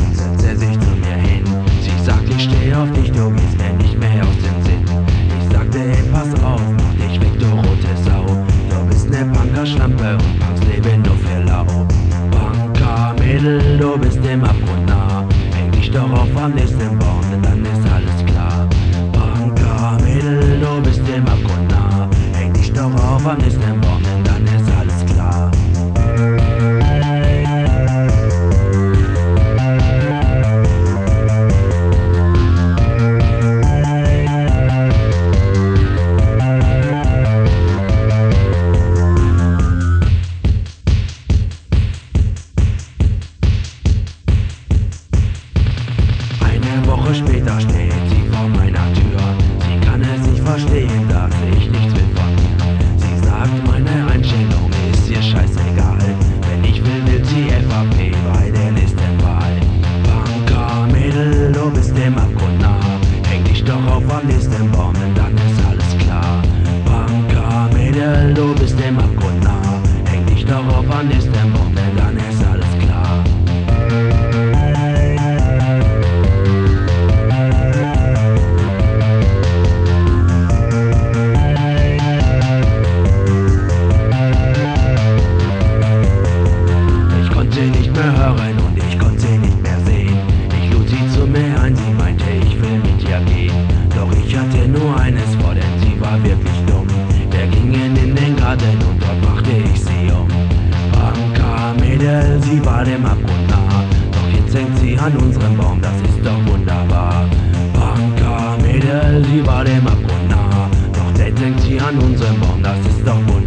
setzt er sich zu mir hin. Sie sagt, ich steh auf dich, du gehst mir nicht mehr aus dem Sinn. Ich sagte, hey, pass auf, mach dich weg, du rote Sau. Du bist ne Punkerschlampe und Punks leben nur für lau. Punker-Mädel, du bist dem Abgrund nah. Häng dich doch auf am nächsten Baum, denn dann ist alles klar. Punker-Mädel, du bist dem Abgrund nah. Häng dich doch auf am nächsten Baum, denn dann ist alles klar. Später steht sie vor meiner Tür. Sie kann es nicht verstehen, dass ich nichts will von ihr. Sie sagt, meine Einstellung ist ihr scheißegal. Wenn ich will sie FAP bei der nächsten Wahl. Punker-Mädel, du bist dem Abgrund nah. Häng dich doch auf am nächsten Baum, denn dann ist alles klar. Punker-Mädel, du bist dem Abgrund nah. Häng dich doch auf am nächsten Baum, denn dann ist alles klar. Hören und ich konnte sie nicht mehr sehen. Ich lud sie zu mir ein, sie meinte, ich will mit ihr gehen. Doch ich hatte nur eines vor, denn sie war wirklich dumm. Wir gingen in den Garten und dort brachte ich sie um. Punker-Mädel, sie war dem Abgrund nah. Doch jetzt hängt sie an unserem Baum, das ist doch wunderbar. Punker-Mädel, sie war dem Abgrund nah. Doch jetzt hängt sie an unserem Baum, das ist doch wunderbar.